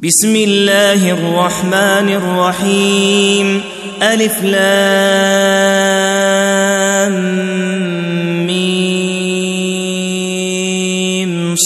بسم الله الرحمن الرحيم. ألف لام ميم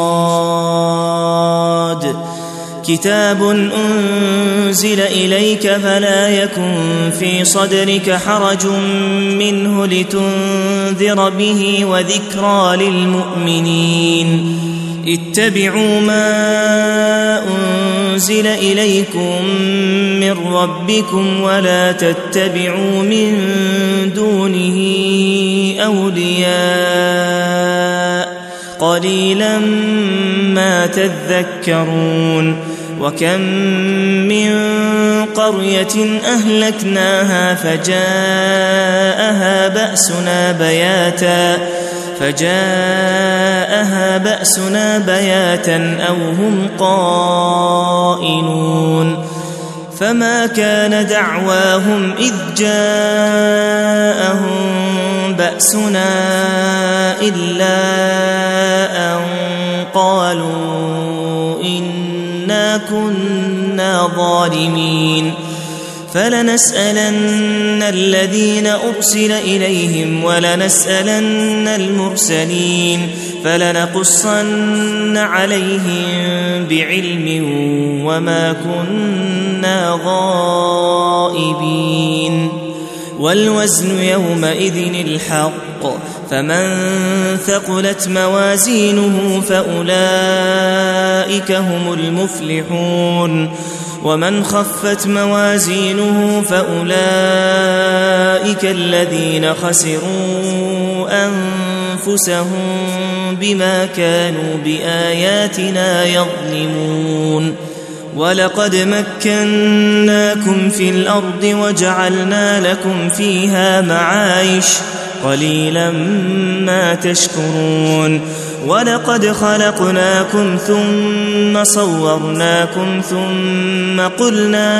صاد. كتاب أنزل إليك فلا يكن في صدرك حرج منه لتنذر به وذكرى للمؤمنين. اتبعوا ما أنزل إليكم من ربكم ولا تتبعوا من دونه أولياء قليلا ما تذكرون. وكم من قرية أهلكناها فجاءها بأسنا بياتا أو هم قائلون. فما كان دعواهم إذ جاءهم بأسنا إلا أن قالوا إنا كنا ظالمين. فلنسألن الذين أرسل إليهم ولنسألن المرسلين فلنقصن عليهم بعلم وما كنا غائبين. والوزن يومئذ الحق فمن ثقلت موازينه فأولئك هم المفلحون ومن خفت موازينه فأولئك الذين خسروا أنفسهم بما كانوا بآياتنا يظلمون. ولقد مكناكم في الأرض وجعلنا لكم فيها معايش قليلا ما تشكرون. ولقد خلقناكم ثم صورناكم ثم قلنا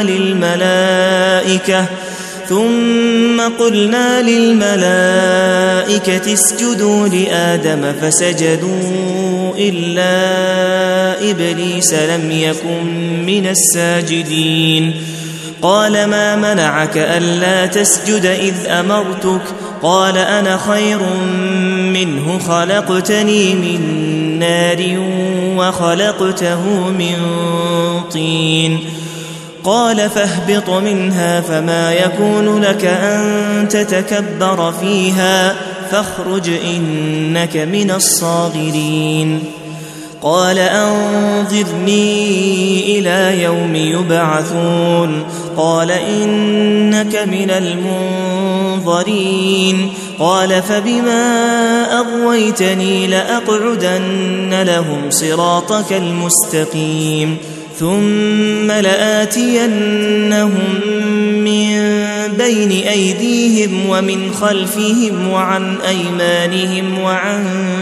للملائكة اسجدوا لآدم فسجدوا إلا إبليس لم يكن من الساجدين. قال ما منعك ألا تسجد إذ أمرتك؟ قال أنا خير منه خلقتني من نار وخلقته من طين. قال فاهبط منها فما يكون لك أن تتكبر فيها فاخرج إنك من الصاغرين. قال أنظرني إلى يوم يبعثون. قال إنك من المنظرين. قال فبما أغويتني لأقعدن لهم صراطك المستقيم ثم لآتينهم من بين أيديهم ومن خلفهم وعن أيمانهم وعن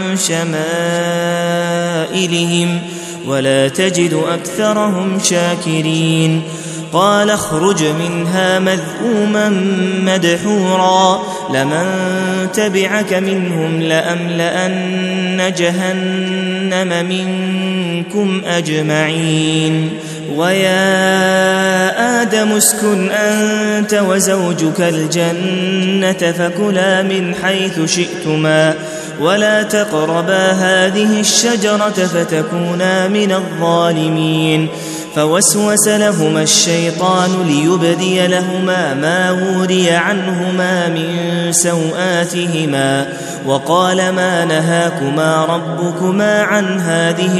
شمائلهم ولا تجد أكثرهم شاكرين. قال اخرج منها مذءوما مدحورا لمن تبعك منهم لأملأن جهنم منكم أجمعين. ويا آدم اسكن أنت وزوجك الجنة فكلا من حيث شئتما ولا تقربا هذه الشجرة فتكونا من الظالمين. فوسوس لهما الشيطان ليبدي لهما ما وري عنهما من سوآتهما وقال ما نهاكما ربكما عن هذه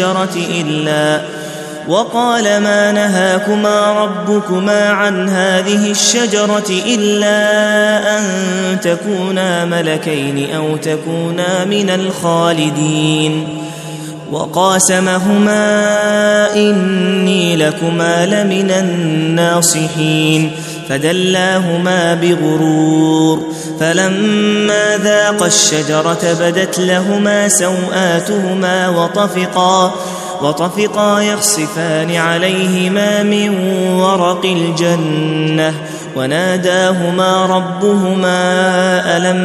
الشجرة إلا أن تكونا ملكين أو تكونا من الخالدين. وقاسمهما إني لكما لمن الناصحين فدلاهما بغرور. فلما ذاقا الشجرة بدت لهما سوآتهما وطفقا يخصفان عليهما من ورق الجنة وناداهما ربهما ألم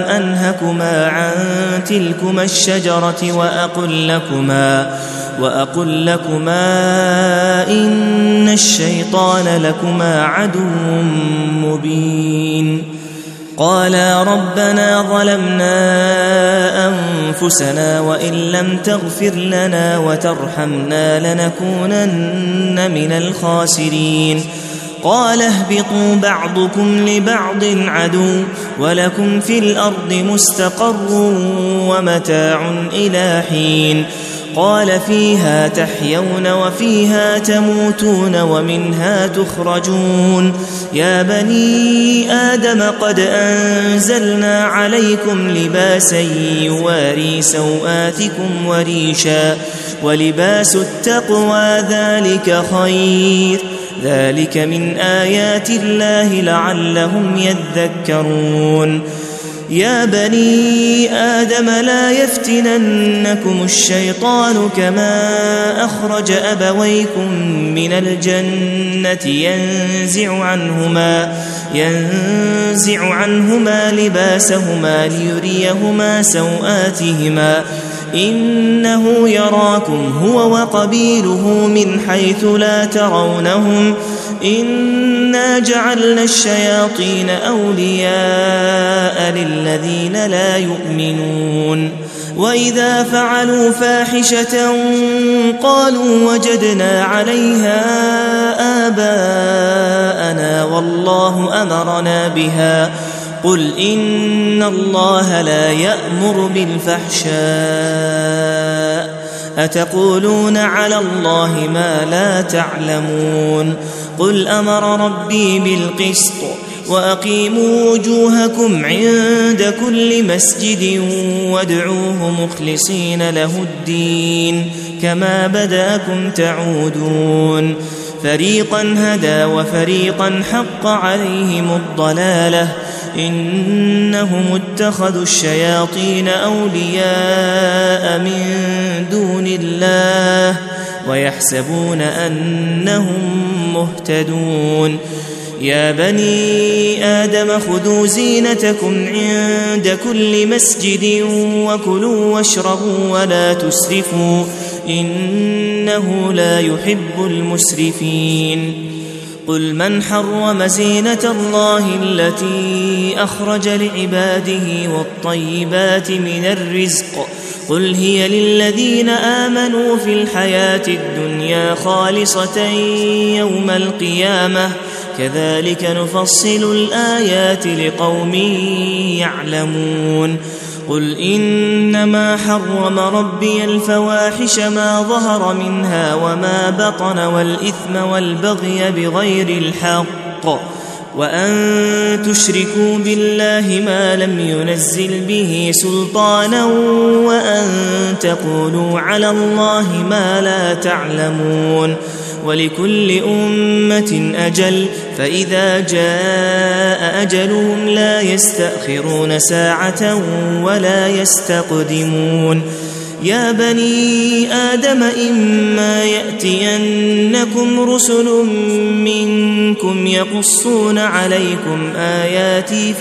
وأقل لكما إن الشيطان لكما عدو مبين. قالا ربنا ظلمنا أنفسنا وإن لم تغفر لنا وترحمنا لنكونن من الخاسرين. قال اهبطوا بعضكم لبعض عدو ولكم في الأرض مستقر ومتاع إلى حين. قال فيها تحيون وفيها تموتون ومنها تخرجون. يا بني آدم قد أنزلنا عليكم لباسا يواري سوآتكم وريشا ولباس التقوى ذلك خير. ذلك من آيات الله لعلهم يذكرون. يا بني آدم لا يفتننكم الشيطان كما أخرج أبويكم من الجنة ينزع عنهما لباسهما ليريهما سوآتهما إنه يراكم هو وقبيله من حيث لا ترونهم إنا جعلنا الشياطين أولياء للذين لا يؤمنون. وإذا فعلوا فاحشة قالوا وجدنا عليها آباءنا والله أمرنا بها. قل إن الله لا يأمر بالفحشاء أتقولون على الله ما لا تعلمون. قل أمر ربي بالقسط وأقيموا وجوهكم عند كل مسجد وادعوه مخلصين له الدين كما بدأكم تعودون. فريقا هدى وفريقا حق عليهم الضلالة إنهم اتخذوا الشياطين أولياء من دون الله ويحسبون أنهم مهتدون. يا بني آدم خذوا زينتكم عند كل مسجد وكلوا واشربوا ولا تسرفوا إنه لا يحب المسرفين. قل من حرم زينة الله التي أخرج لعباده والطيبات من الرزق قل هي للذين آمنوا في الحياة الدنيا خالصة يوم القيامة كذلك نفصل الآيات لقوم يعلمون. قل إنما حرم ربي الفواحش ما ظهر منها وما بطن والإثم والبغي بغير الحق وأن تشركوا بالله ما لم ينزل به سلطانا وأن تقولوا على الله ما لا تعلمون. ولكل أمة أجل فإذا جاء أجلهم لا يستأخرون ساعة ولا يستقدمون. يا بني آدم إما يأتينكم رسل منكم يقصون عليكم آياتي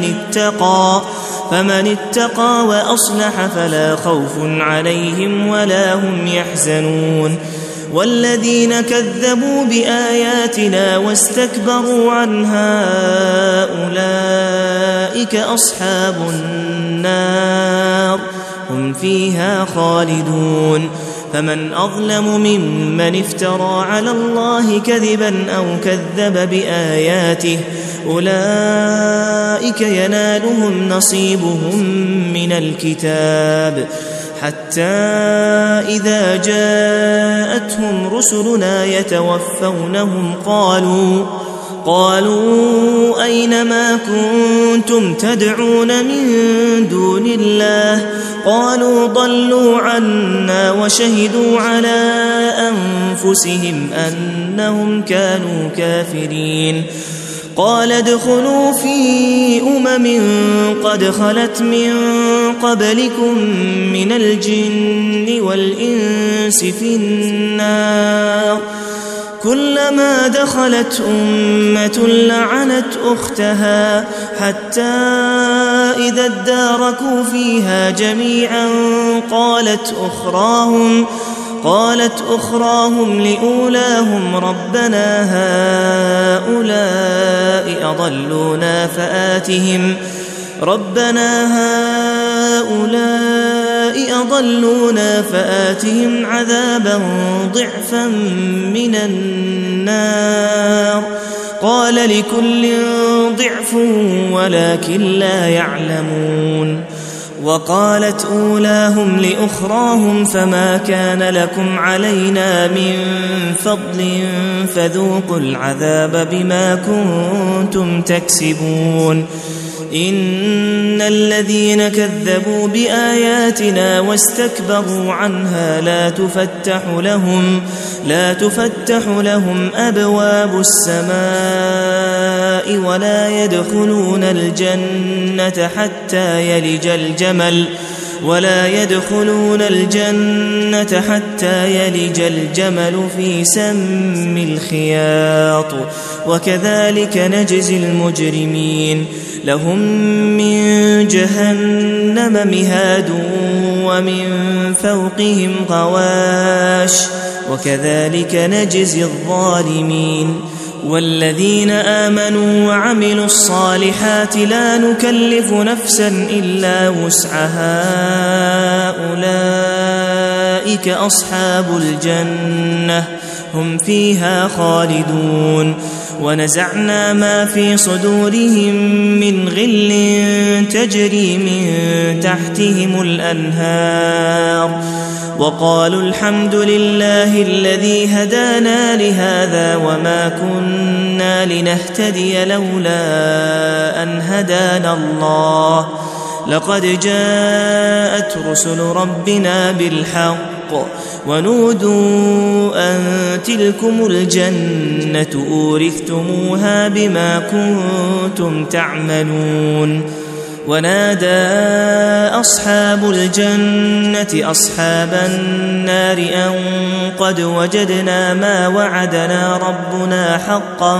فمن اتقى وأصلح فلا خوف عليهم ولا هم يحزنون. والذين كذبوا بآياتنا واستكبروا عنها أولئك أصحاب النار هم فيها خالدون. فمن أظلم ممن افترى على الله كذبا أو كذب بآياته أولئك ينالهم نصيبهم من الكتاب حتى إذا جاءتهم رسلنا يتوفونهم قالوا أين ما كنتم تدعون من دون الله قالوا ضلوا عنا وشهدوا على أنفسهم أنهم كانوا كافرين. قال ادخلوا في قد خلت من قبلكم من الجن والإنس في النار كلما دخلت أمة لعنت أختها حتى إذا اداركوا فيها جميعا قالت أخراهم لأولاهم ربنا هؤلاء أضلونا فآتهم عذابا ضعفا من النار قال لكل ضعف ولكن لا يعلمون وقالت أولاهم لأخراهم فما كان لكم علينا من فضل فذوقوا العذاب بما كنتم تكسبون إن الذين كذبوا بآياتنا واستكبروا عنها لا تفتح لهم أبواب السماء ولا يدخلون الجنة حتى يلج الجمل في سم الخياط وكذلك نجزي المجرمين لهم من جهنم مهاد ومن فوقهم غواش وكذلك نجزي الظالمين والذين آمنوا وعملوا الصالحات لا نكلف نفسا إلا وسعها أولئك أصحاب الجنة هم فيها خالدون ونزعنا ما في صدورهم من غل تجري من تحتهم الأنهار وقالوا الحمد لله الذي هدانا لهذا وما كنا لنهتدي لولا أن هدانا الله لقد جاءت رسل ربنا بالحق ونودوا أن تلكم الجنة أورثتموها بما كنتم تعملون ونادى أصحاب الجنة أصحاب النار أن قد وجدنا ما وعدنا ربنا حقا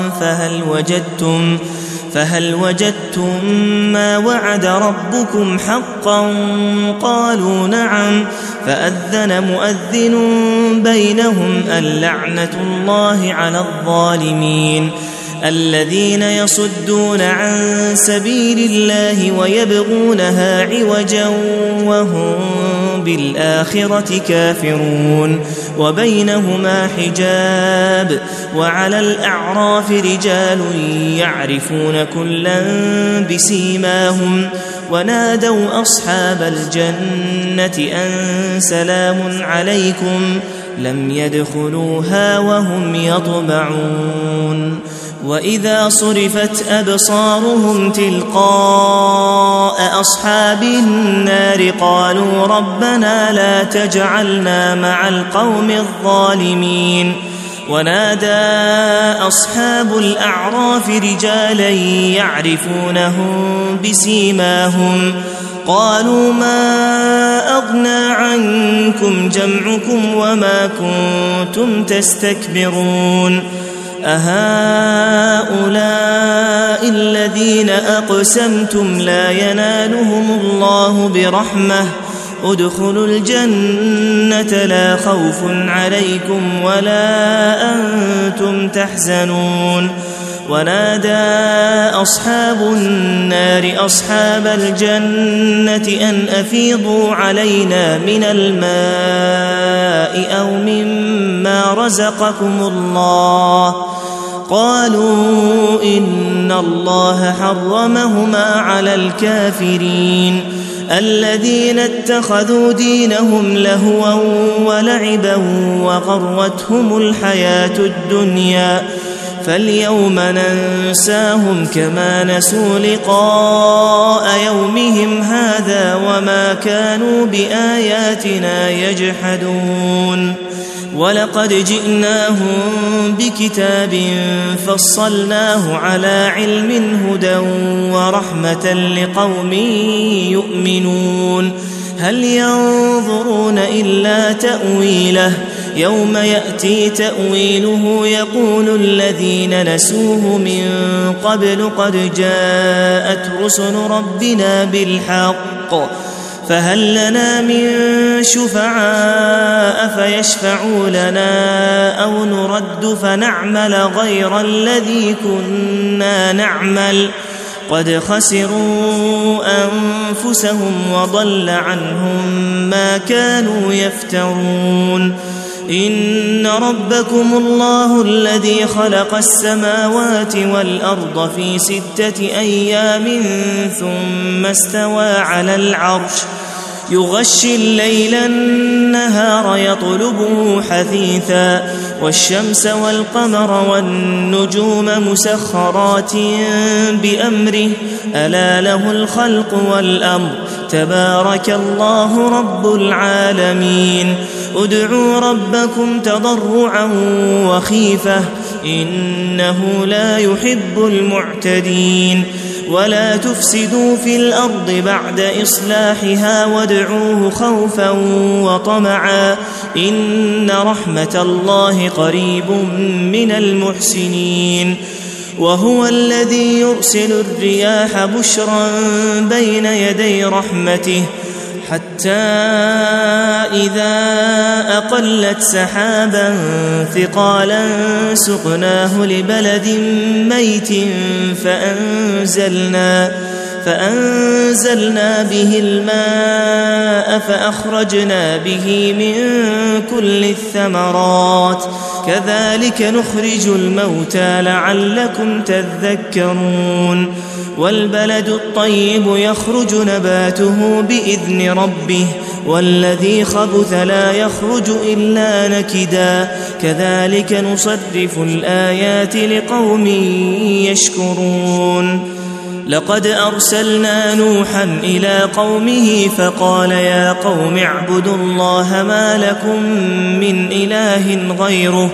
فهل وجدتم ما وعد ربكم حقا قالوا نعم فأذن مؤذن بينهم اللعنة الله على الظالمين الذين يصدون عن سبيل الله ويبغونها عوجا وهم بالآخرة كافرون وبينهما حجاب وعلى الأعراف رجال يعرفون كلا بسيماهم ونادوا أصحاب الجنة أن سلام عليكم لم يدخلوها وهم يطمعون وإذا صرفت أبصارهم تلقاء أصحاب النار قالوا ربنا لا تجعلنا مع القوم الظالمين ونادى أصحاب الأعراف رجالا يعرفونهم بسيماهم قالوا ما أغنى عنكم جمعكم وما كنتم تستكبرون أهؤلاء الذين أقسمتم لا ينالهم الله برحمة ادخلوا الجنة لا خوف عليكم ولا أنتم تحزنون ونادى أصحاب النار أصحاب الجنة أن أفيضوا علينا من الماء أو مما رزقكم الله قالوا إن الله حرمهما على الكافرين الذين اتخذوا دينهم لهوا ولعبا وغرتهم الحياة الدنيا فاليوم ننساهم كما نسوا لقاء يومهم هذا وما كانوا بآياتنا يجحدون ولقد جئناهم بكتاب فصلناه على علم هدى ورحمة لقوم يؤمنون هل ينظرون إلا تأويله يوم يأتي تأويله يقول الذين نسوه من قبل قد جاءت رسل ربنا بالحق فهل لنا من شفعاء فيشفعوا لنا أو نرد فنعمل غير الذي كنا نعمل قد خسروا أنفسهم وضل عنهم ما كانوا يفترون إن ربكم الله الذي خلق السماوات والأرض في 6 أيام ثم استوى على العرش يغشي الليل النهار يطلبه حثيثا والشمس والقمر والنجوم مسخرات بأمره ألا له الخلق والأمر تبارك الله رب العالمين ادعوا ربكم تضرعا وخيفة إنه لا يحب المعتدين ولا تفسدوا في الأرض بعد إصلاحها وادعوه خوفا وطمعا إن رحمة الله قريب من المحسنين وهو الذي يرسل الرياح بشرا بين يدي رحمته حتى إذا أقلت سحابا ثقالا سقناه لبلد ميت فأنزلنا به الماء فأخرجنا به من كل الثمرات كذلك نخرج الموتى لعلكم تذكرون والبلد الطيب يخرج نباته بإذن ربه والذي خبث لا يخرج إلا نكدا كذلك نصرف الآيات لقوم يشكرون لقد أرسلنا نوحا إلى قومه فقال يا قوم اعبدوا الله ما لكم من إله غيره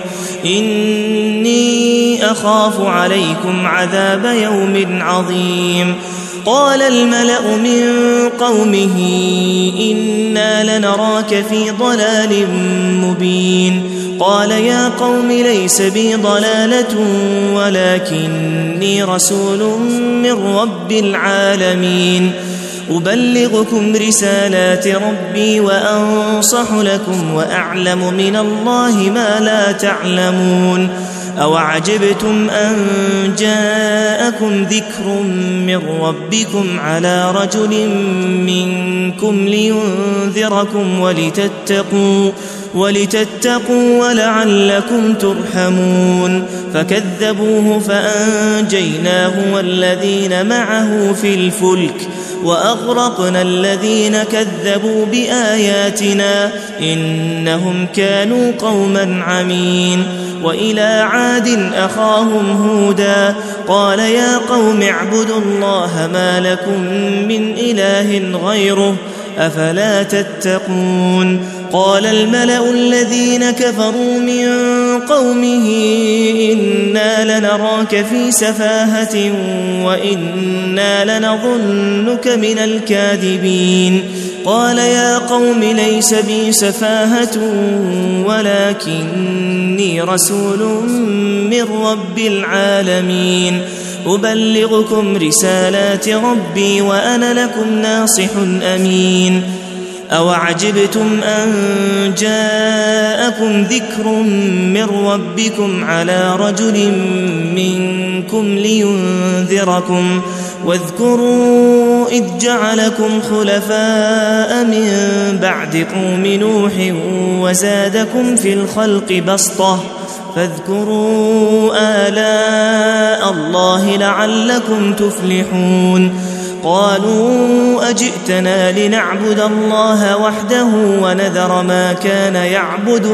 إني أخاف عليكم عذاب يوم عظيم قال الملأ من قومه إنا لنراك في ضلال مبين قال يا قوم ليس بي ضلالة ولكني رسول من رب العالمين أبلغكم رسالات ربي وأنصح لكم وأعلم من الله ما لا تعلمون أوعجبتم أن جاءكم ذكر من ربكم على رجل منكم لينذركم ولتتقوا ولعلكم ترحمون فكذبوه فأنجيناه والذين معه في الفلك وأغرقنا الذين كذبوا بآياتنا إنهم كانوا قوما عمين وإلى عاد أخاهم هودا قال يا قوم اعبدوا الله ما لكم من إله غيره أفلا تتقون قال الملأ الذين كفروا من قومه إنا لنراك في سفاهة وإنا لنظنك من الكاذبين قال يا قوم ليس بي سفاهة ولكني رسول من رب العالمين أبلغكم رسالات ربي وأنا لكم ناصح أمين أوعجبتم أن جاءكم ذكر من ربكم على رجل منكم لينذركم واذكروا إذ جعلكم خلفاء من بعد قوم نوح وزادكم في الخلق بسطة فاذكروا آلاء الله لعلكم تفلحون قالوا أجئتنا لنعبد الله وحده ونذر ما كان يعبد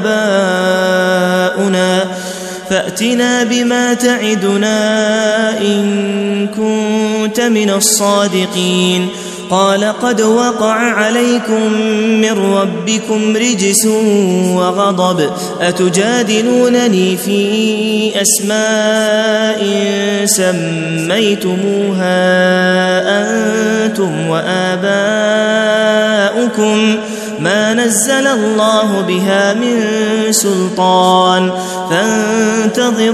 آباؤنا فأتنا بما تعدنا إن كنت من الصادقين قال قد وقع عليكم من ربكم رجس وغضب أتجادلونني في أسماء سميتموها أنتم وآباؤكم ما نزل الله بها من سلطان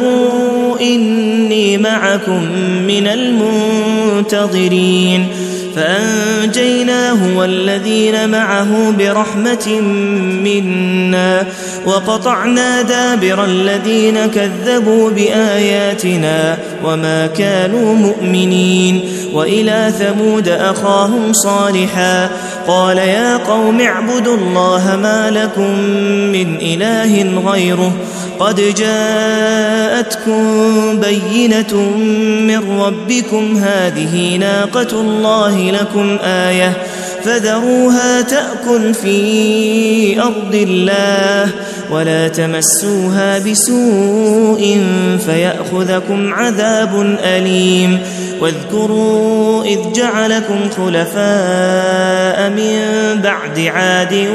فانتظروا إني معكم من المنتظرين فأنجيناه والذين معه برحمة منا وقطعنا دابر الذين كذبوا بآياتنا وما كانوا مؤمنين. وإلى ثمود أخاهم صالحا قال يا قوم اعبدوا الله ما لكم من إله غيره قد جاءتكم بينة من ربكم هذه ناقة الله لكم آية فذروها تأكل في أرض الله ولا تمسوها بسوء فيأخذكم عذاب أليم. واذكروا إذ جعلكم خلفاء من بعد عاد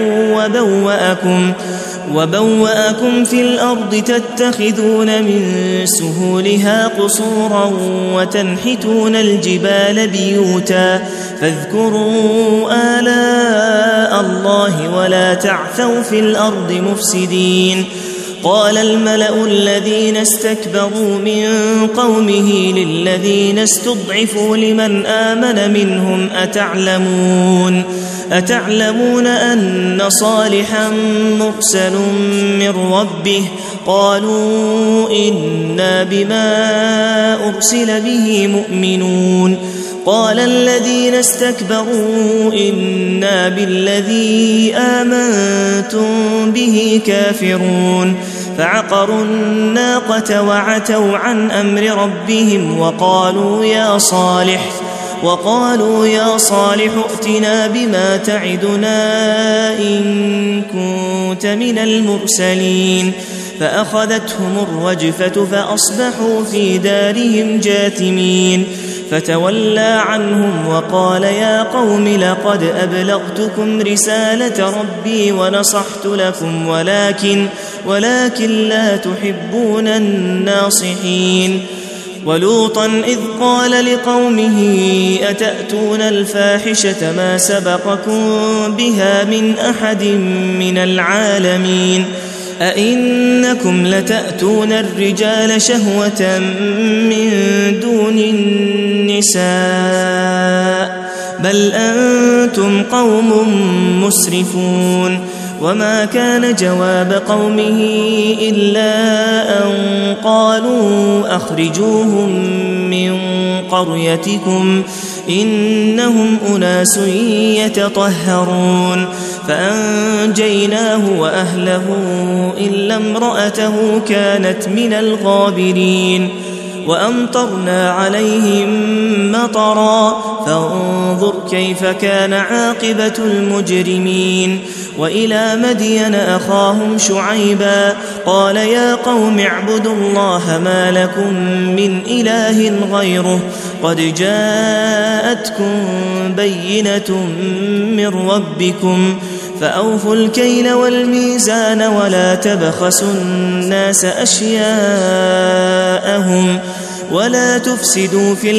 وبوأكم في الأرض تتخذون من سهولها قصورا وتنحتون الجبال بيوتا فاذكروا آلاء الله ولا تعثوا في الأرض مفسدين. قال الملأ الذين استكبروا من قومه للذين استضعفوا لمن آمن منهم أتعلمون أن صالحا مرسل من ربه قالوا إنا بما أرسل به مؤمنون. قال الذين استكبروا إنا بالذي آمنتم به كافرون. فعقروا الناقة وعتوا عن أمر ربهم وقالوا يا صالح ائتنا بما تعدنا إن كنت من المرسلين. فأخذتهم الرجفة فأصبحوا في دارهم جاثمين. فتولى عنهم وقال يا قوم لقد أبلغتكم رسالة ربي ونصحت لكم ولكن لا تحبون الناصحين. ولوطا إذ قال لقومه أتأتون الفاحشة ما سبقكم بها من أحد من العالمين أئنكم لتأتون الرجال شهوة من دون النساء بل أنتم قوم مسرفون. وما كان جواب قومه إلا أن قالوا أخرجوهم من قريتكم إنهم أناس يتطهرون. فأنجيناه وأهله إلا امرأته كانت من الغابرين. وأمطرنا عليهم مطرا فانظر كيف كان عاقبة المجرمين. وإلى مدين أخاهم شعيبا قال يا قوم اعبدوا الله ما لكم من إله غيره قد جاءتكم بينة من ربكم فأوفوا الكيل والميزان ولا تبخسوا الناس أشياءهم ولا تفسدوا في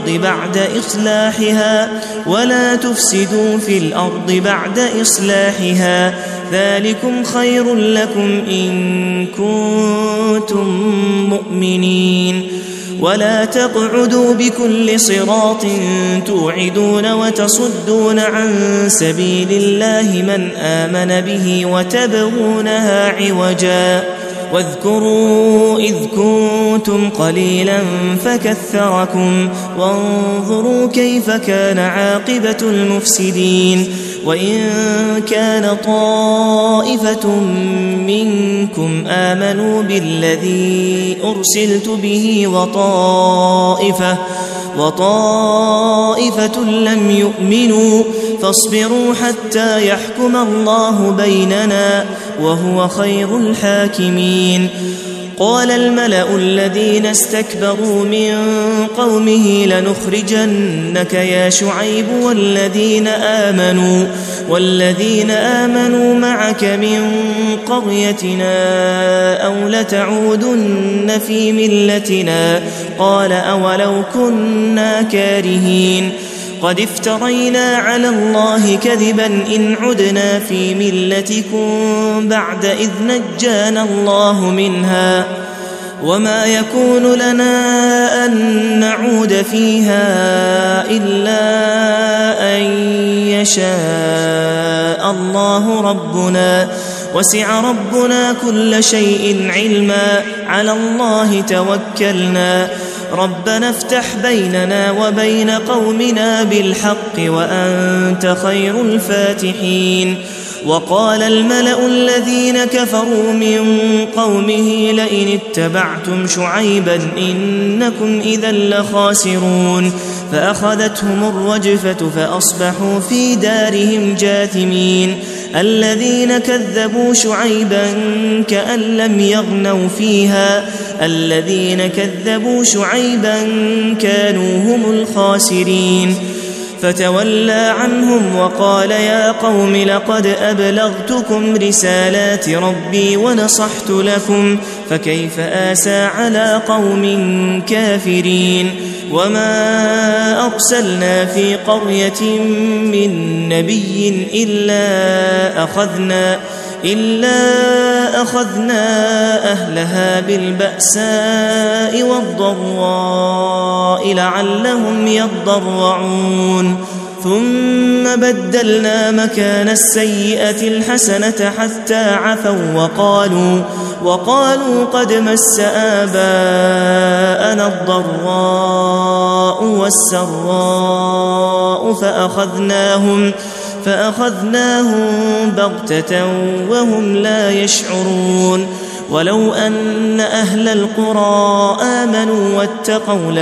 الأرض بعد إصلاحها ذلكم خير لكم إن كنتم مؤمنين. ولا تقعدوا بكل صراط توعدون وتصدون عن سبيل الله من آمن به وتبغونها عوجا. واذكروا إذ كنتم قليلا فكثركم وانظروا كيف كان عاقبة المفسدين. وإن كان طائفة منكم آمنوا بالذي أرسلت به وطائفة لم يؤمنوا فاصبروا حتى يحكم الله بيننا وهو خير الحاكمين. قال الملأ الذين استكبروا من قومه لنخرجنك يا شعيب والذين آمنوا معك من قريتنا أو لتعودن في ملتنا قال أولو كنا كارهين. قد افترينا على الله كذبا إن عدنا في ملتكم بعد إذ نجانا الله منها وما يكون لنا لن نعود فيها إلا أن يشاء الله ربنا وسع ربنا كل شيء علما على الله توكلنا ربنا افتح بيننا وبين قومنا بالحق وأنت خير الفاتحين وقال الملأ الذين كفروا من قومه لئن اتبعتم شعيبا إنكم إذا لخاسرون فأخذتهم الرجفة فأصبحوا في دارهم جاثمين الذين كذبوا شعيبا كأن لم يغنوا فيها الذين كذبوا شعيبا كانوا هم الخاسرين فتولى عنهم وقال يا قوم لقد أبلغتكم رسالات ربي ونصحت لكم فكيف آسى على قوم كافرين وما أرسلنا في قرية من نبي إلا أخذنا أهلها بالبأساء والضراء لعلهم يضرعون ثم بدلنا مكان السيئة الحسنة حتى عفوا وقالوا قد مس آباءنا الضراء والسراء فأخذناهم بغتة وهم لا يشعرون ولو أن أهل القرى آمنوا واتقوا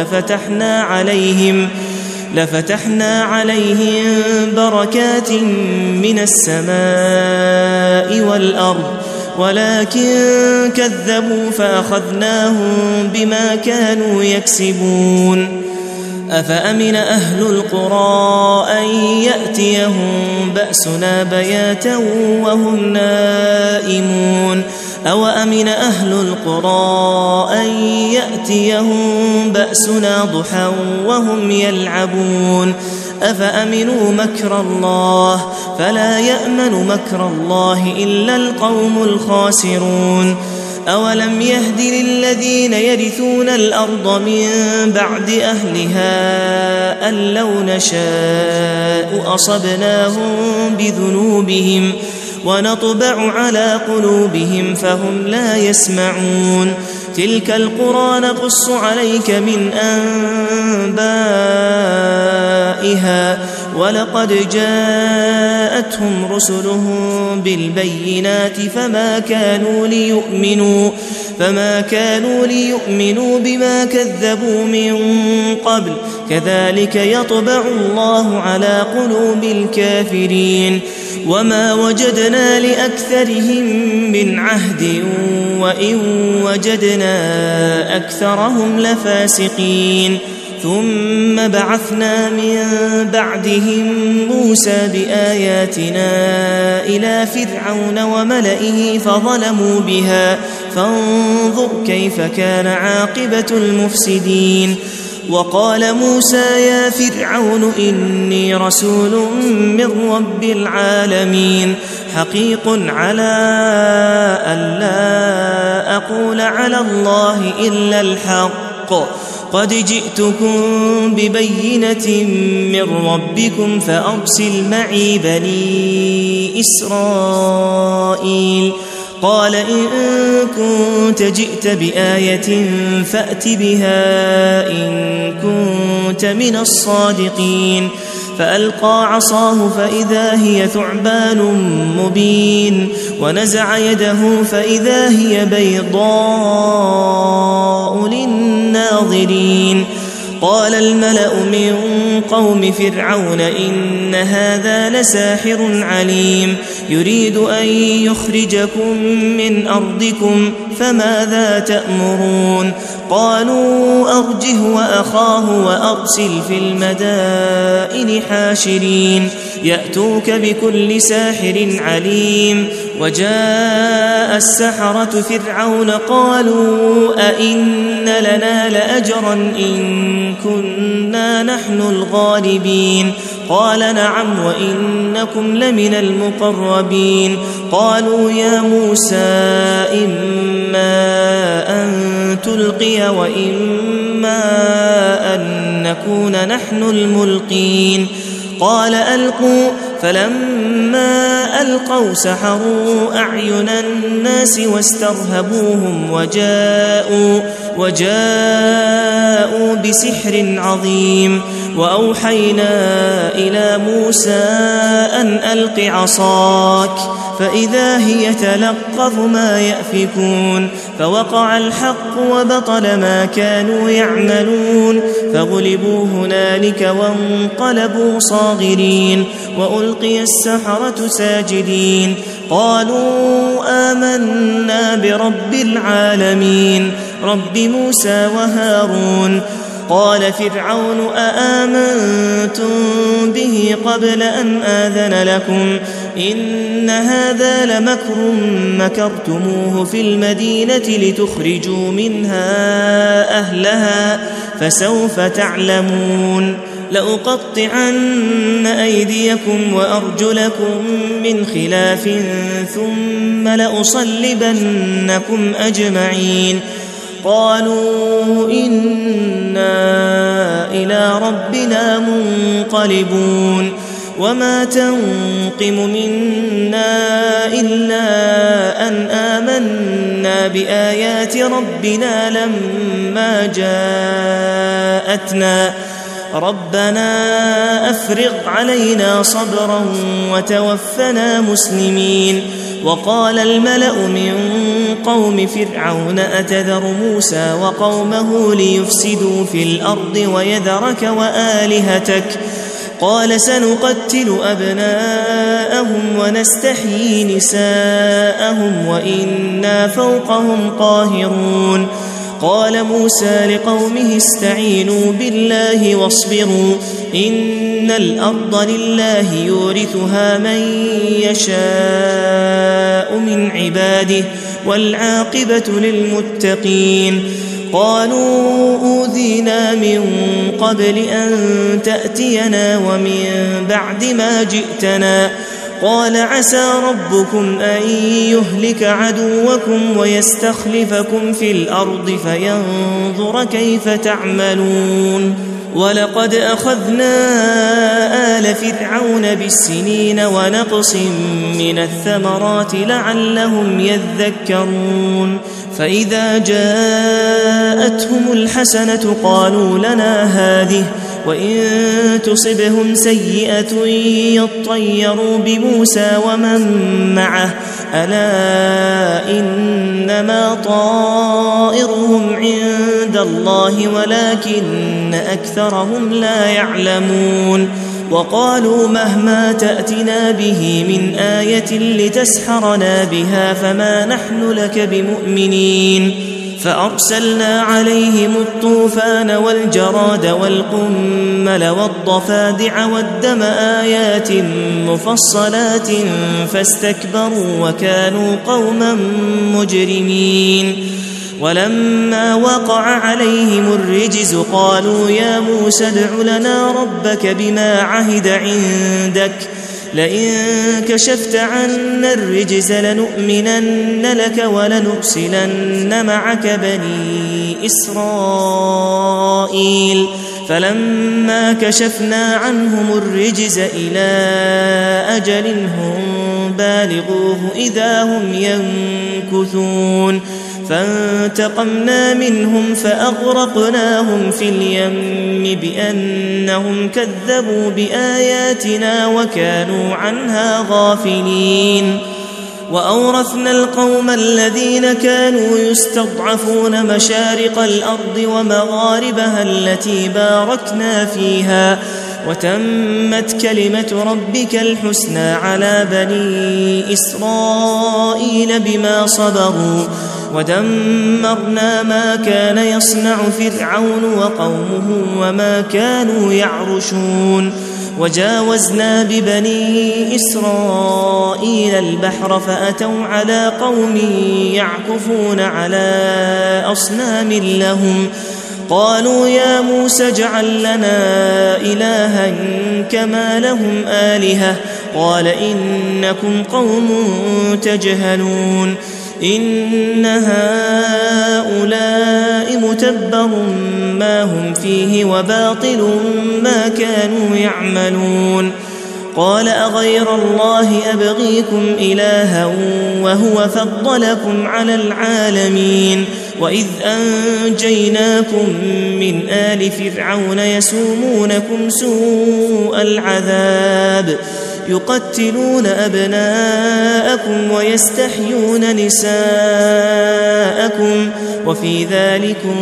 لفتحنا عليهم بركات من السماء والأرض ولكن كذبوا فأخذناهم بما كانوا يكسبون أفأمن أهل القرى أن يأتيهم بأسنا بياتا وهم نائمون أو أمن أهل القرى أن يأتيهم بأسنا ضحى وهم يلعبون أفأمنوا مكر الله فلا يأمن مكر الله إلا القوم الخاسرون أولم يهد للذين يرثون الأرض من بعد أهلها أن لو نشاء أصبناهم بذنوبهم ونطبع على قلوبهم فهم لا يسمعون تلك القرى نقص عليك من أنبائها ولقد جاءتهم رسلهم بالبينات فما كانوا ليؤمنوا بما كذبوا من قبل كذلك يطبع الله على قلوب الكافرين وما وجدنا لأكثرهم من عهد وإن وجدنا أكثرهم لفاسقين ثم بعثنا من بعدهم موسى بآياتنا إلى فرعون وملئه فظلموا بها فانظر كيف كان عاقبة المفسدين وقال موسى يا فرعون إني رسول من رب العالمين حقيق على ألا أقول على الله إلا الحق قد جئتكم ببينة من ربكم فأرسل معي بني إسرائيل قال إن كنت جئت بآية فأت بها إن كنت من الصادقين فألقى عصاه فإذا هي ثعبان مبين ونزع يده فإذا هي بيضاء للناظرين قال الملأ من قوم فرعون إن هذا لساحر عليم يريد أن يخرجكم من أرضكم فماذا تأمرون قالوا أرجه وأخاه وأرسل في المدائن حاشرين يأتوك بكل ساحر عليم وجاء السحرة فرعون قالوا أئن لنا لأجرا إن كنا نحن الغالبين قال نعم وإنكم لمن المقربين قالوا يا موسى إما أن تلقي وإما إما أن نكون نحن الملقين قال ألقوا فلما ألقوا سحروا أعين الناس واسترهبوهم وجاءوا بسحر عظيم وأوحينا إلى موسى أن ألق عصاك فإذا هي تلقف ما يأفكون فوقع الحق وبطل ما كانوا يعملون فغلبوا هنالك وانقلبوا صاغرين وألقي السحرة ساجدين قالوا آمنا برب العالمين رب موسى وهارون قال فرعون أآمنتم به قبل أن آذن لكم إن هذا لمكر مكرتموه في المدينة لتخرجوا منها أهلها فسوف تعلمون لأقطعن أيديكم وأرجلكم من خلاف ثم لأصلبنكم أجمعين قالوا إنا إلى ربنا منقلبون وما تنقم منا إلا أن آمنا بآيات ربنا لما جاءتنا ربنا أفرغ علينا صبرا وتوفنا مسلمين وقال الملأ من قوم فرعون أتذر موسى وقومه ليفسدوا في الأرض ويذرك وآلهتك قال سنقتل أبناءهم ونستحيي نساءهم وإنا فوقهم قاهرون قال موسى لقومه استعينوا بالله واصبروا إن الأرض لله يورثها من يشاء من عباده والعاقبة للمتقين قالوا أوذينا من قبل أن تأتينا ومن بعد ما جئتنا قال عسى ربكم أن يهلك عدوكم ويستخلفكم في الأرض فينظر كيف تعملون ولقد أخذنا آل فرعون بالسنين ونقص من الثمرات لعلهم يذكرون فإذا جاءتهم الحسنة قالوا لنا هذه وإن تصبهم سيئة يطيروا بموسى ومن معه ألا إنما طائرهم عند الله ولكن أكثرهم لا يعلمون وقالوا مهما تأتنا به من آية لتسحرنا بها فما نحن لك بمؤمنين فأرسلنا عليهم الطوفان والجراد والقمل والضفادع والدم آيات مفصلات فاستكبروا وكانوا قوما مجرمين ولما وقع عليهم الرجز قالوا يا موسى ادع لنا ربك بما عهد عندك لئن كشفت عنا الرجز لنؤمنن لك ولنرسلن معك بني إسرائيل فلما كشفنا عنهم الرجز إلى أجل هم بالغوه إذا هم ينكثون فانتقمنا منهم فأغرقناهم في اليم بأنهم كذبوا بآياتنا وكانوا عنها غافلين وأورثنا القوم الذين كانوا يستضعفون مشارق الأرض ومغاربها التي باركنا فيها وتمت كلمة ربك الحسنى على بني إسرائيل بما صبروا ودمرنا ما كان يصنع فرعون وقومه وما كانوا يعرشون وجاوزنا ببني إسرائيل البحر فأتوا على قوم يعكفون على أصنام لهم قالوا يا موسى اجعل لنا إلها كما لهم آلهة قال إنكم قوم تجهلون إن هؤلاء متبر ما هم فيه وباطل ما كانوا يعملون قال أغير الله أبغيكم إلها وهو فضلكم على العالمين وإذ أنجيناكم من آل فرعون يسومونكم سوء العذاب يقتلون أبناءكم ويستحيون نساءكم وفي ذلكم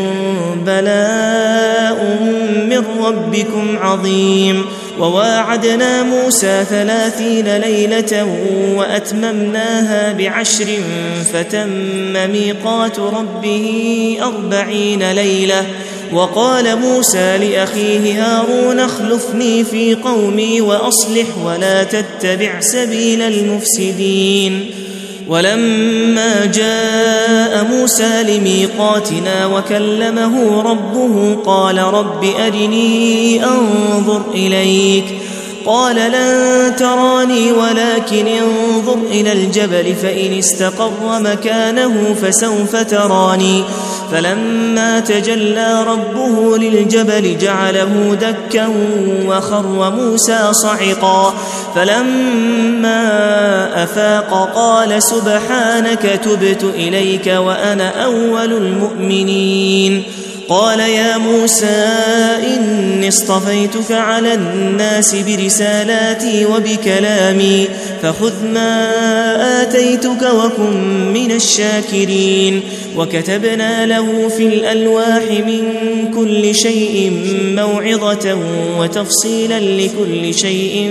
بلاء من ربكم عظيم وواعدنا موسى 30 ليلة وأتممناها ب10 فتم ميقات ربه 40 ليلة وقال موسى لأخيه هارون اخلفني في قومي وأصلح ولا تتبع سبيل المفسدين ولما جاء موسى لميقاتنا وكلمه ربه قال رب أرني أنظر إليك قال لن تراني ولكن انظر إلى الجبل فإن استقر مكانه فسوف تراني فلما تجلى ربه للجبل جعله دكا وخر موسى صعقا فلما أفاق قال سبحانك تبت إليك وأنا أول المؤمنين قال يا موسى إني اصطفيتك على الناس برسالاتي وبكلامي فخذ ما آتيتك وكن من الشاكرين وكتبنا له في الألواح من كل شيء موعظة وتفصيلا لكل شيء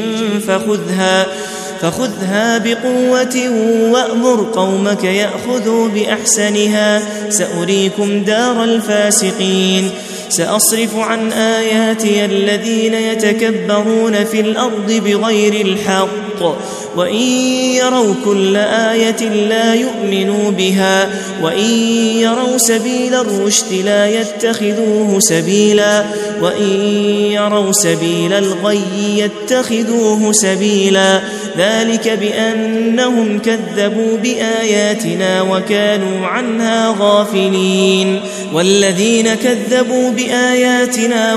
فخذها بقوة وأمر قومك يأخذوا بأحسنها سأريكم دار الفاسقين سأصرف عن آياتي الذين يتكبرون في الأرض بغير الحق وإن يروا كل آية لا يؤمنوا بها وإن يروا سبيل الرشد لا يتخذوه سبيلا وإن يروا سبيل الغي يتخذوه سبيلا ذلك بأنهم كذبوا بآياتنا وكانوا عنها غافلين والذين كذبوا بآياتنا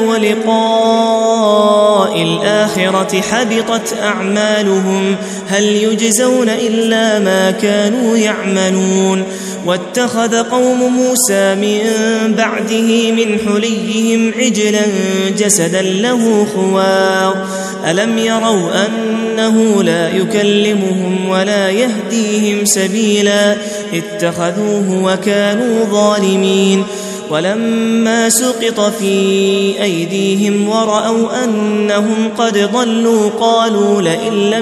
ولقاء الآخرة حبطت أعمالهم هل يجزون إلا ما كانوا يعملون واتخذ قوم موسى من بعده من حليهم عجلا جسدا له خوار ألم يروا أنه لا يكلمهم ولا يهديهم سبيلا اتخذوه وكانوا ظالمين ولما سقط في أيديهم ورأوا أنهم قد ضلوا قالوا لئن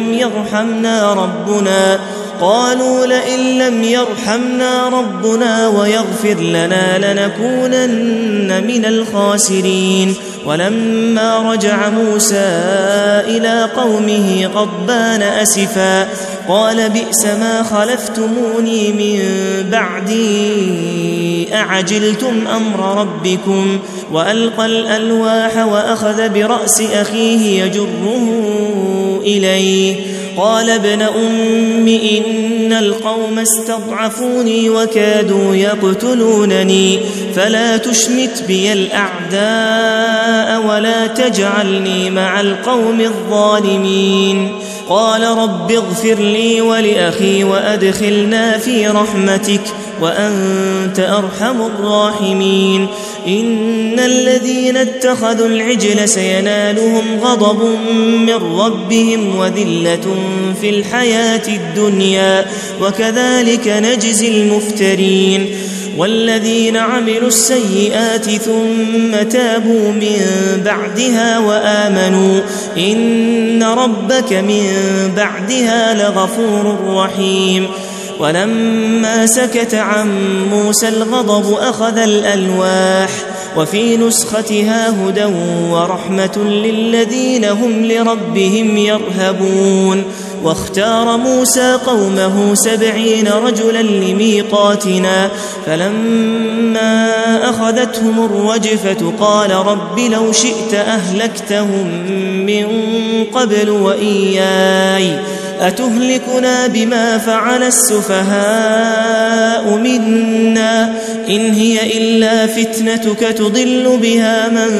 لم يرحمنا ربنا ويغفر لنا لنكونن من الخاسرين ولما رجع موسى إلى قومه غضبان أسفا قال بئس ما خلفتموني من بعدي أعجلتم أمر ربكم وألقى الألواح وأخذ برأس أخيه يجره إليه قال ابن أم إن القوم استضعفوني وكادوا يقتلونني فلا تشمت بي الأعداء ولا تجعلني مع القوم الظالمين قال رب اغفر لي ولأخي وأدخلنا في رحمتك وأنت أرحم الراحمين إن الذين اتخذوا العجل سينالهم غضب من ربهم وذلة في الحياة الدنيا وكذلك نجزي المفترين والذين عملوا السيئات ثم تابوا من بعدها وآمنوا إن ربك من بعدها لغفور رحيم ولما سكت عن موسى الغضب أخذ الألواح وفي نسختها هدى ورحمة للذين هم لربهم يرهبون واختار موسى قومه 70 رجلا لميقاتنا فلما أخذتهم الرجفة قال رب لو شئت أهلكتهم من قبل وإياي أتهلكنا بما فعل السفهاء منا إن هي إلا فتنتك تضل بها من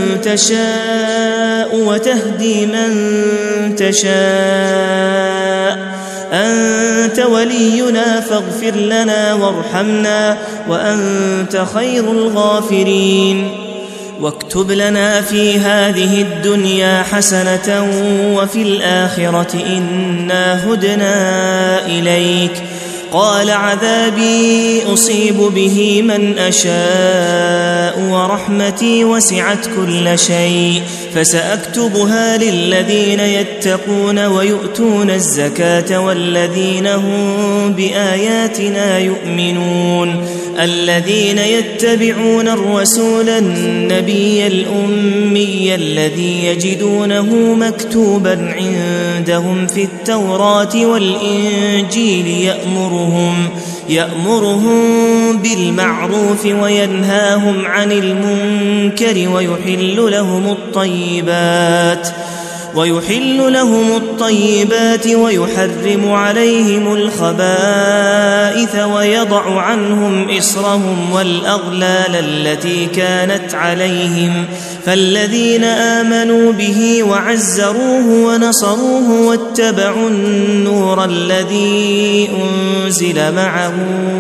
تشاء وتهدي من تشاء أنت ولينا فاغفر لنا وارحمنا وأنت خير الغافرين واكتب لنا في هذه الدنيا حسنة وفي الآخرة إنا هدنا إليك قال عذابي أصيب به من أشاء ورحمتي وسعت كل شيء فسأكتبها للذين يتقون ويؤتون الزكاة والذين هم بآياتنا يؤمنون الذين يتبعون الرسول النبي الأمي الذي يجدونه مكتوبا عندهم في التوراة والإنجيل يأمرهم بالمعروف وينهاهم عن المنكر ويحل لهم الطيبات ويحرم عليهم الخبائث ويضع عنهم إصرهم والأغلال التي كانت عليهم فالذين آمنوا به وعزروه ونصروه واتبعوا النور الذي أنزل معه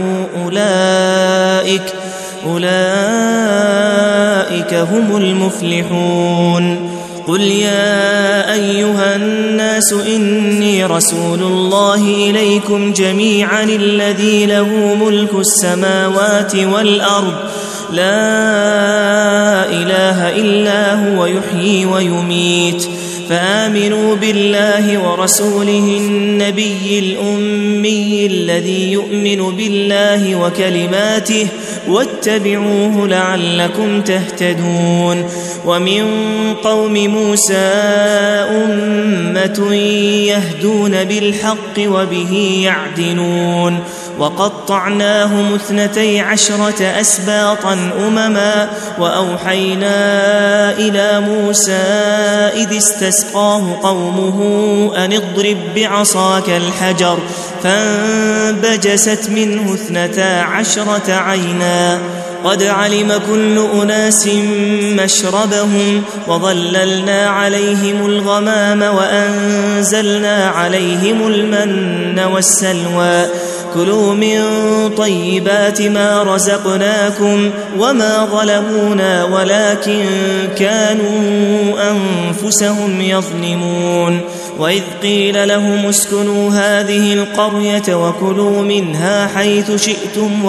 أولئك هم المفلحون قل يا أيها الناس إني رسول الله إليكم جميعا الذي له ملك السماوات والأرض لا إله إلا هو يحيي ويميت فآمنوا بالله ورسوله النبي الأمي الذي يؤمن بالله وكلماته واتبعوه لعلكم تهتدون ومن قوم موسى أمة يهدون بالحق وبه يعدلون وقطعناهم 12 أسباطا أمما وأوحينا إلى موسى إذ استسقاه قومه أن اضرب بعصاك الحجر فانبجست منه 12 عينا قد علم كل أناس مشربهم وظللنا عليهم الغمام وأنزلنا عليهم المن والسلوى كلوا من طيبات ما رزقناكم وما ظلمونا ولكن كانوا أنفسهم يظلمون وإذ قيل لهم اسكنوا هذه القرية وكلوا منها حيث شئتم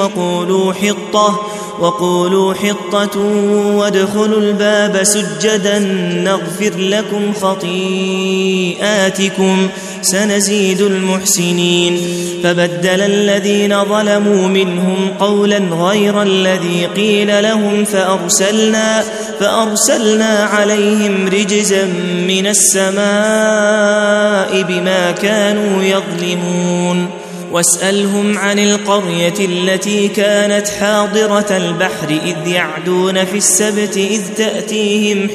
وقولوا حطة وادخلوا الباب سجدا نغفر لكم خطيئاتكم سنزيد المحسنين فبدل الذين ظلموا منهم قولا غير الذي قيل لهم فأرسلنا عليهم رجزا من السماء بما كانوا يظلمون واسألهم عن القرية التي كانت حاضرة البحر إذ يعدون في السبت إذ تأتيهم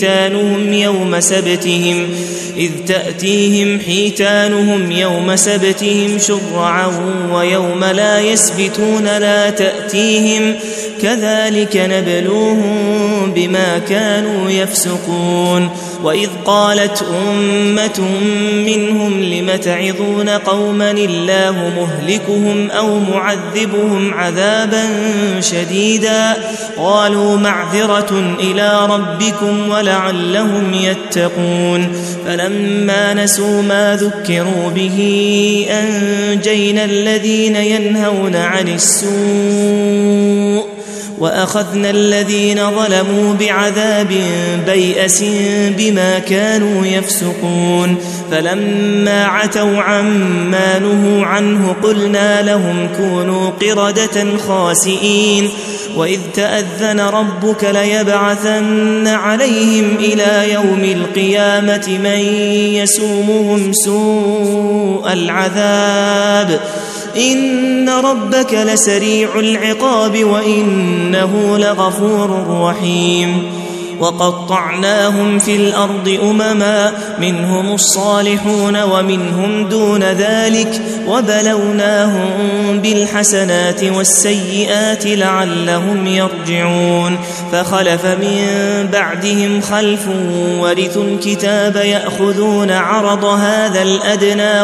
حيتانهم يوم سبتهم شرعا ويوم لا يسبتون لا تأتيهم كذلك نبلوهم بما كانوا يفسقون وإذ قالت أمة منهم لم تعظون قوما الله مهلكهم أو معذبهم عذابا شديدا قالوا معذرة إلى ربكم ولعلهم يتقون فلما نسوا ما ذكروا به أنجينا الذين ينهون عن السوء وأخذنا الذين ظلموا بعذاب بيأس بما كانوا يفسقون فلما عتوا عما نهوا عنه قلنا لهم كونوا قردة خاسئين وإذ تأذن ربك ليبعثن عليهم إلى يوم القيامة من يسومهم سوء العذاب إن ربك لسريع العقاب وإنه لغفور رحيم وقطعناهم في الأرض أمما منهم الصالحون ومنهم دون ذلك وبلوناهم بالحسنات والسيئات لعلهم يرجعون فخلف من بعدهم خلف ورثوا الكتاب يأخذون عرض هذا الأدنى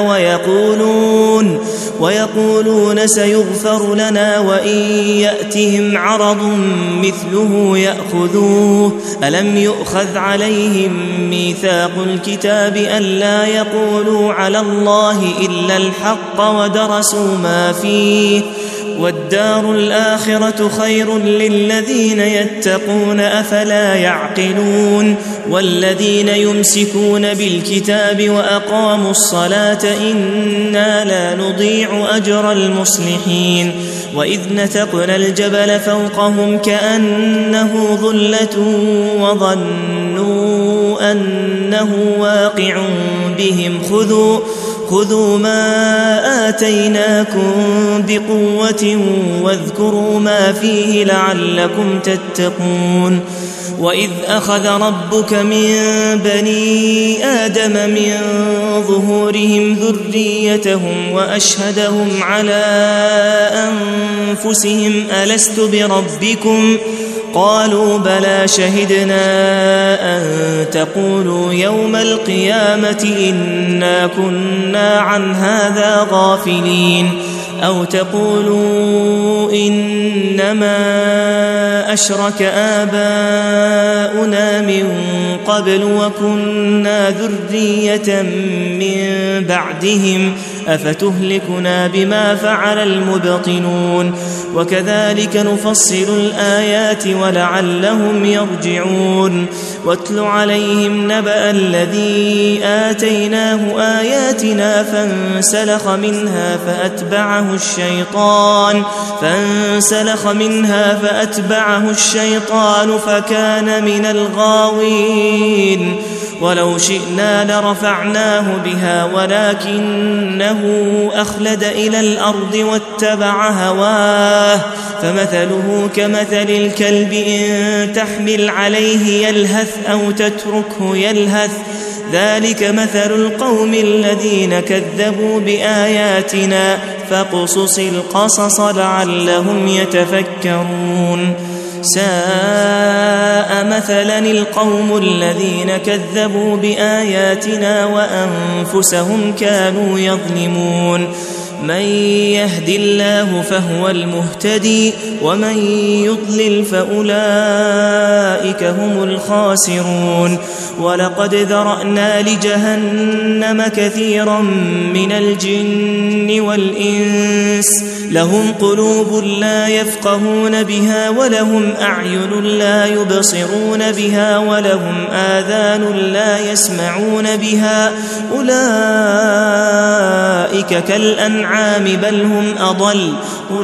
ويقولون سيغفر لنا وإن يأتهم عرض مثله يأخذوه ألم يؤخذ عليهم ميثاق الكتاب ألا يقولوا على الله إلا الحق ودرسوا ما فيه والدار الآخرة خير للذين يتقون أفلا يعقلون والذين يمسكون بالكتاب وأقاموا الصلاة إنا لا نضيع أجر المصلحين وإذ نتقنا الجبل فوقهم كأنه ظلة وظنوا أنه واقع بهم خذوا ما آتيناكم بقوة واذكروا ما فيه لعلكم تتقون وإذ أخذ ربك من بني آدم من ظهورهم ذريتهم وأشهدهم على أنفسهم ألست بربكم قالوا بلى شهدنا أن تقولوا يوم القيامة إنا كنا عن هذا غافلين أو تقولوا إنما أشرك آباؤنا من قبل وكنا ذرية من بعدهم أفتهلكنا بما فعل المبطلون وكذلك نفصل الآيات ولعلهم يرجعون واتل عليهم نبأ الذي آتيناه آياتنا فانسلخ منها فأتبعه الشيطان فكان من الغاوين ولو شئنا لرفعناه بها ولكنه أخلد إلى الأرض واتبع هواه فمثله كمثل الكلب إن تحمل عليه يلهث أو تتركه يلهث ذلك مثل القوم الذين كذبوا بآياتنا فاقصص القصص لعلهم يتفكرون ساء مثلا القوم الذين كذبوا بآياتنا وأنفسهم كانوا يظلمون من يهد الله فهو المهتدي ومن يضلل فأولئك هم الخاسرون ولقد ذرأنا لجهنم كثيرا من الجن والإنس لهم قلوب لا يفقهون بها ولهم أعين لا يبصرون بها ولهم آذان لا يسمعون بها أولئك كالأنعام بل هم أضل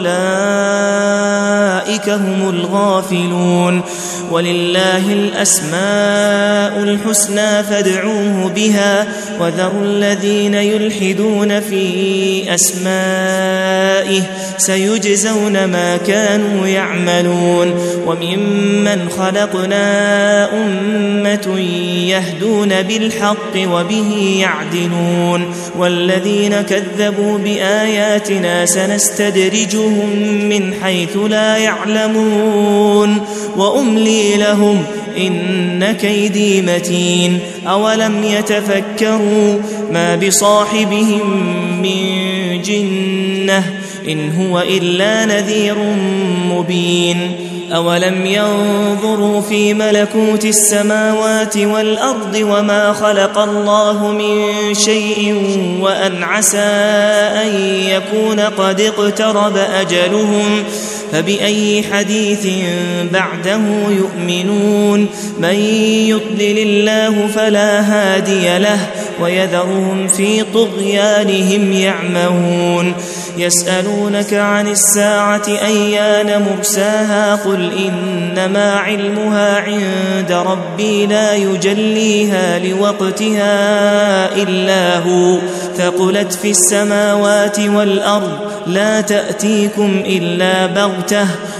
أولئك هم الغافلون ولله الأسماء الحسنى فادعوه بها وذروا الذين يلحدون في أسمائه سيجزون ما كانوا يعملون وممن خلقنا أمة يهدون بالحق وبه يعدلون والذين كذبوا بآياتنا سنستدرجهم من حيث لا يعلمون وأملي لهم إن كيدي متين أولم يتفكروا ما بصاحبهم من جنة إن هو إلا نذير مبين أولم ينظروا في ملكوت السماوات والأرض وما خلق الله من شيء وأن عسى أن يكون قد اقترب أجلهم فبأي حديث بعده يؤمنون من يضلل الله فلا هادي له ويذرهم في طغيانهم يعمهون يسألونك عن الساعة أيان مرساها قل إنما علمها عند ربي لا يجليها لوقتها إلا هو ثقلت في السماوات والأرض لا تأتيكم إلا بغتة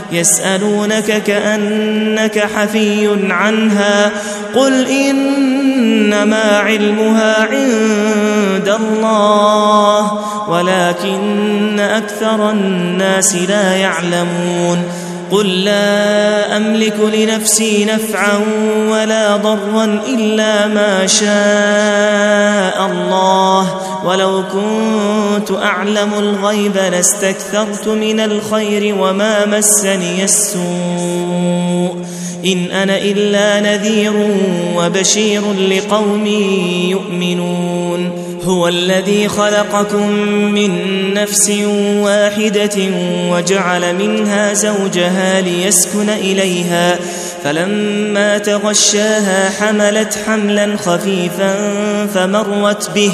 يسألونك كأنك حفي عنها قل إنما علمها عند الله ولكن أكثر الناس لا يعلمون قل لا أملك لنفسي نفعا ولا ضرا إلا ما شاء الله ولو كنت أعلم الغيب لاستكثرت من الخير وما مسني السوء إن أنا إلا نذير وبشير لقوم يؤمنون هو الذي خلقكم من نفس واحدة وجعل منها زوجها ليسكن إليها فلما تغشاها حملت حملا خفيفا فمرت به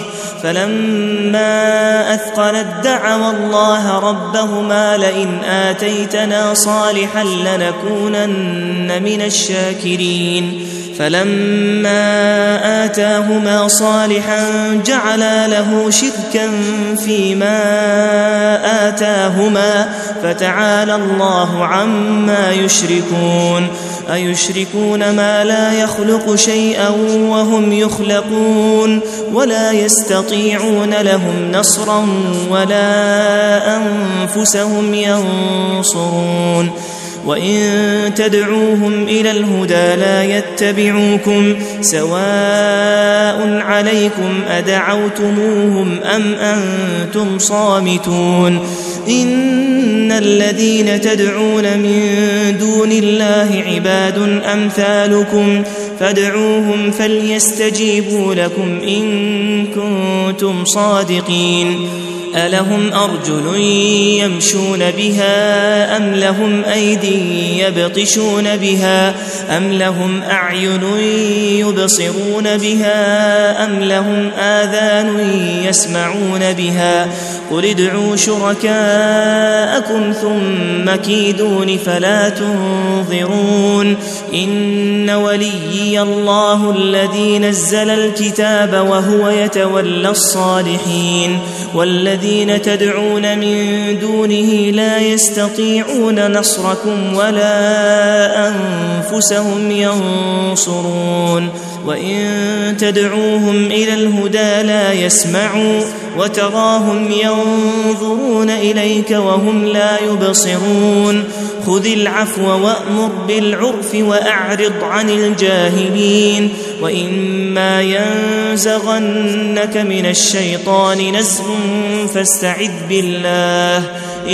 فلما أثقلت دعوا الله ربهما لئن آتيتنا صالحا لنكونن من الشاكرين فلما آتاهما صالحا جعلا له شركا فيما آتاهما فتعالى الله عما يشركون أيشركون ما لا يخلق شيئا وهم يخلقون ولا يستطيعون لهم نصرا ولا أنفسهم ينصرون وإن تدعوهم إلى الهدى لا يتبعوكم سواء عليكم أدعوتموهم أم أنتم صامتون إن الذين تدعون من دون الله عباد أمثالكم فادعوهم فليستجيبوا لكم إن كنتم صادقين ألهم أرجل يمشون بها أم لهم أيدي يبطشون بها أم لهم أعين يبصرون بها أم لهم آذان يسمعون بها قل ادعوا شركاءكم ثم كيدون فلا تنظرون إن وليي الله الذي نزل الكتاب وهو يتولى الصالحين والذين تدعون من دونه لا يستطيعون نصركم ولا أنفسهم ينصرون وإن تدعوهم إلى الهدى لا يسمعوا وتراهم ينظرون إليك وهم لا يبصرون خذ العفو وأمر بالعرف وأعرض عن الجاهلين وإما ينزغنك من الشيطان نزغ فاستعذ بالله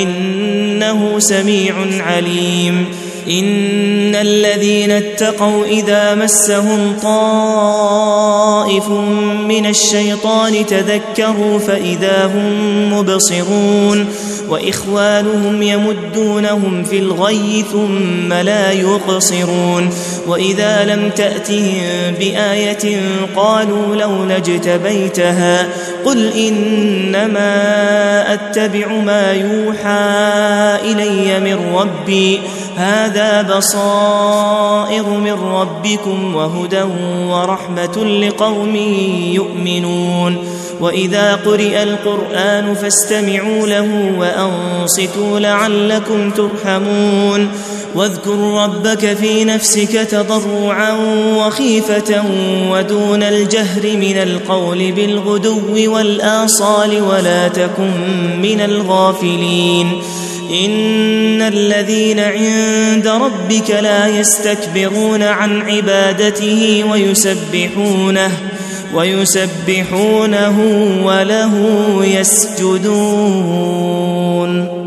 إنه سميع عليم إن الذين اتقوا إذا مسهم طائف من الشيطان تذكروا فإذا هم مبصرون وإخوانهم يمدونهم في الغي ثم لا يقصرون وإذا لم تأتهم بآية قالوا لولا اجتبيتها قل إنما أتبع ما يوحى إلي من ربي هذا بصائر من ربكم وهدى ورحمة لقوم يؤمنون وإذا قرئ القرآن فاستمعوا له وأنصتوا لعلكم ترحمون واذكر ربك في نفسك تضرعا وخيفة ودون الجهر من القول بالغدو والآصال ولا تكن من الغافلين إن الذين عند ربك لا يستكبرون عن عبادته ويسبحونه وله يسجدون